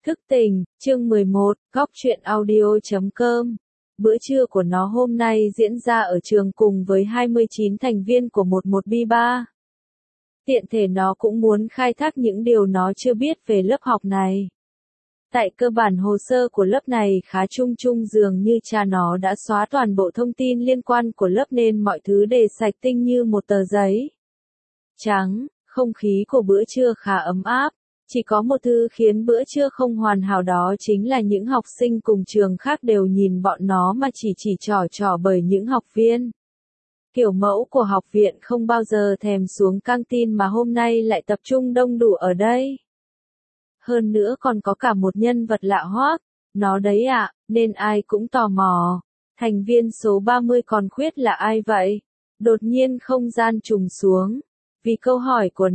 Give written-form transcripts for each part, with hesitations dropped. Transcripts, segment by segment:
Thức tỉnh, chương 11, góc truyện audio.com. Bữa trưa của nó hôm nay diễn ra ở trường cùng với 29 thành viên của 11B3. Tiện thể nó cũng muốn khai thác những điều nó chưa biết về lớp học này. Tại cơ bản hồ sơ của lớp này khá chung chung, dường như cha nó đã xóa toàn bộ thông tin liên quan của lớp nên mọi thứ đều sạch tinh như một tờ giấy trắng. Không khí của bữa trưa khá ấm áp. Chỉ có một thứ khiến bữa trưa không hoàn hảo, đó chính là những học sinh cùng trường khác đều nhìn bọn nó mà chỉ trỏ bởi những học viên kiểu mẫu của học viện không bao giờ thèm xuống căng tin mà hôm nay lại tập trung đông đủ ở đây. Hơn nữa còn có cả một nhân vật lạ hoắc, nó đấy ạ, nên ai cũng tò mò. Thành viên số 30 còn khuyết là ai vậy? Đột nhiên không gian trùng xuống. Vì câu hỏi của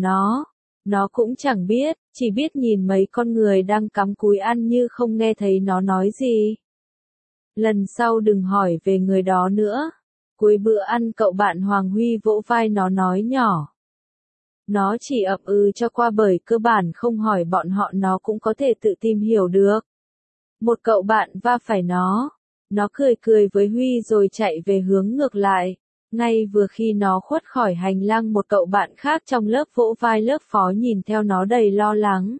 nó cũng chẳng biết, chỉ biết nhìn mấy con người đang cắm cúi ăn như không nghe thấy nó nói gì. Lần sau đừng hỏi về người đó nữa. Cuối bữa ăn cậu bạn Hoàng Huy vỗ vai nó nói nhỏ. Nó chỉ ậm ừ cho qua bởi cơ bản không hỏi bọn họ nó cũng có thể tự tìm hiểu được. Một cậu bạn va phải nó. Nó cười với Huy rồi chạy về hướng ngược lại. Ngay vừa khi nó khuất khỏi hành lang, một cậu bạn khác trong lớp vỗ vai lớp phó nhìn theo nó đầy lo lắng.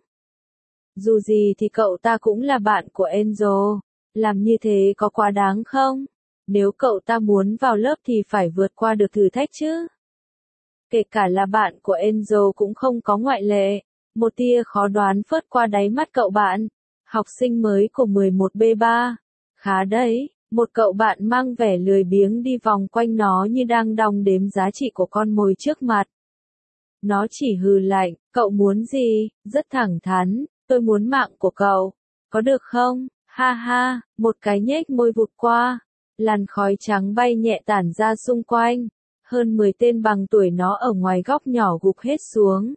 Dù gì thì cậu ta cũng là bạn của Enzo, làm như thế có quá đáng không? Nếu cậu ta muốn vào lớp thì phải vượt qua được thử thách chứ. Kể cả là bạn của Enzo cũng không có ngoại lệ. Một tia khó đoán phớt qua đáy mắt cậu bạn. Học sinh mới của 11B3. Khá đấy. Một cậu bạn mang vẻ lười biếng đi vòng quanh nó như đang đong đếm giá trị của con mồi trước mặt. Nó chỉ hừ lạnh, cậu muốn gì? Rất thẳng thắn, tôi muốn mạng của cậu. Có được không? Ha ha, một cái nhếch môi vụt qua. Làn khói trắng bay nhẹ tản ra xung quanh. Hơn 10 tên bằng tuổi nó ở ngoài góc nhỏ gục hết xuống.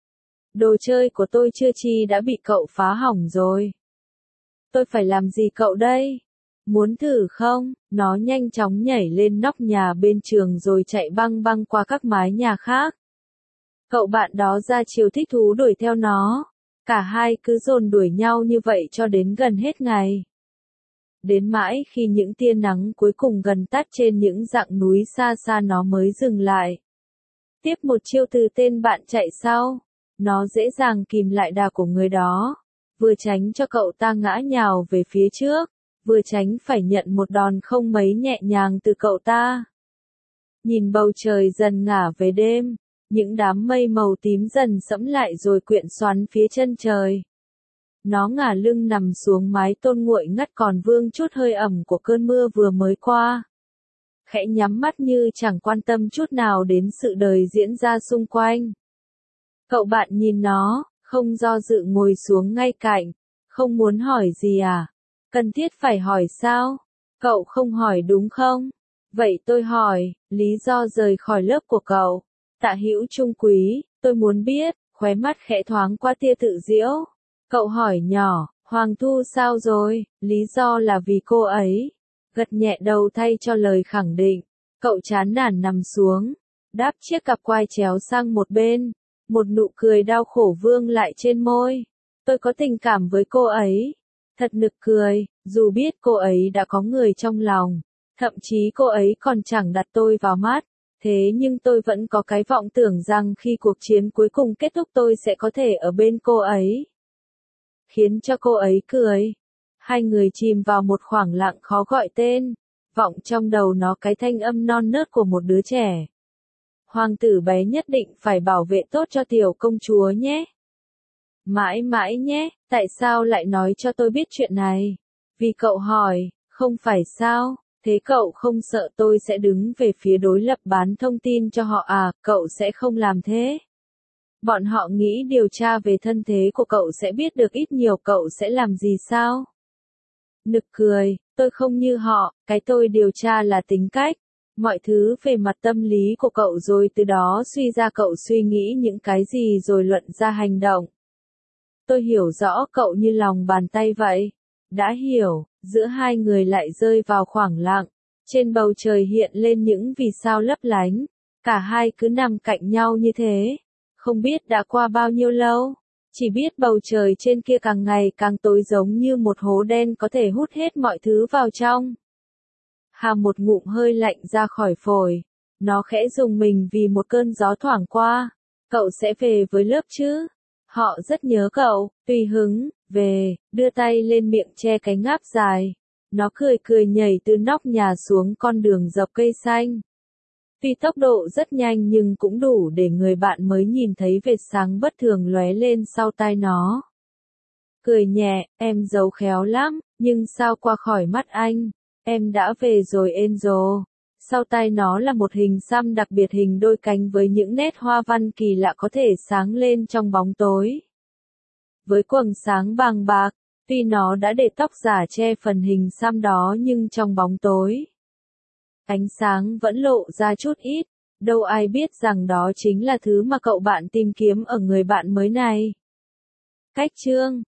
Đồ chơi của tôi chưa chi đã bị cậu phá hỏng rồi. Tôi phải làm gì cậu đây? Muốn thử không? Nó nhanh chóng nhảy lên nóc nhà bên trường rồi chạy băng qua các mái nhà khác. Cậu bạn đó ra chiều thích thú đuổi theo nó. Cả hai cứ dồn đuổi nhau như vậy cho đến gần hết ngày. Đến mãi khi những tia nắng cuối cùng gần tắt trên những dặng núi xa xa nó mới dừng lại. Tiếp một chiêu từ tên bạn chạy sau. Nó dễ dàng kìm lại đà của người đó. Vừa tránh cho cậu ta ngã nhào về phía trước. Vừa tránh phải nhận một đòn không mấy nhẹ nhàng từ cậu ta. Nhìn bầu trời dần ngả về đêm, những đám mây màu tím dần sẫm lại rồi quyện xoắn phía chân trời. Nó ngả lưng nằm xuống mái tôn nguội ngắt còn vương chút hơi ẩm của cơn mưa vừa mới qua. Khẽ nhắm mắt như chẳng quan tâm chút nào đến sự đời diễn ra xung quanh. Cậu bạn nhìn nó, không do dự ngồi xuống ngay cạnh. Không muốn hỏi gì à? Cần thiết phải hỏi sao? Cậu không hỏi đúng không? Vậy tôi hỏi, lý do rời khỏi lớp của cậu. Tạ Hữu Trung Quý, tôi muốn biết, khóe mắt khẽ thoáng qua tia tự giễu. Cậu hỏi nhỏ, Hoàng Thu sao rồi? Lý do là vì cô ấy. Gật nhẹ đầu thay cho lời khẳng định. Cậu chán nản nằm xuống, đáp chiếc cặp quai chéo sang một bên. Một nụ cười đau khổ vương lại trên môi. Tôi có tình cảm với cô ấy. Thật nực cười, dù biết cô ấy đã có người trong lòng, thậm chí cô ấy còn chẳng đặt tôi vào mắt, thế nhưng tôi vẫn có cái vọng tưởng rằng khi cuộc chiến cuối cùng kết thúc tôi sẽ có thể ở bên cô ấy. Khiến cho cô ấy cười. Hai người chìm vào một khoảng lặng khó gọi tên, vọng trong đầu nó cái thanh âm non nớt của một đứa trẻ. Hoàng tử bé nhất định phải bảo vệ tốt cho tiểu công chúa nhé. Mãi mãi nhé, tại sao lại nói cho tôi biết chuyện này? Vì cậu hỏi, không phải sao? Thế cậu không sợ tôi sẽ đứng về phía đối lập bán thông tin cho họ à? Cậu sẽ không làm thế. Bọn họ nghĩ điều tra về thân thế của cậu sẽ biết được ít nhiều, cậu sẽ làm gì sao? Nực cười, tôi không như họ, cái tôi điều tra là tính cách. Mọi thứ về mặt tâm lý của cậu rồi từ đó suy ra cậu suy nghĩ những cái gì rồi luận ra hành động. Tôi hiểu rõ cậu như lòng bàn tay vậy. Đã hiểu, giữa hai người lại rơi vào khoảng lặng. Trên bầu trời hiện lên những vì sao lấp lánh. Cả hai cứ nằm cạnh nhau như thế. Không biết đã qua bao nhiêu lâu. Chỉ biết bầu trời trên kia càng ngày càng tối giống như một hố đen có thể hút hết mọi thứ vào trong. Hàm một ngụm hơi lạnh ra khỏi phổi. Nó khẽ rùng mình vì một cơn gió thoảng qua. Cậu sẽ về với lớp chứ? Họ rất nhớ cậu. Tùy hứng, về, đưa tay lên miệng che cái ngáp dài. Nó cười cười nhảy từ nóc nhà xuống con đường dọc cây xanh. Tuy tốc độ rất nhanh nhưng cũng đủ để người bạn mới nhìn thấy vệt sáng bất thường lóe lên sau tai nó. Cười nhẹ, em giấu khéo lắm, nhưng sao qua khỏi mắt anh? Em đã về rồi Angel. Sau tai nó là một hình xăm đặc biệt hình đôi cánh với những nét hoa văn kỳ lạ có thể sáng lên trong bóng tối. Với quầng sáng vàng bạc, tuy nó đã để tóc giả che phần hình xăm đó nhưng trong bóng tối, ánh sáng vẫn lộ ra chút ít, đâu ai biết rằng đó chính là thứ mà cậu bạn tìm kiếm ở người bạn mới này. Cách chương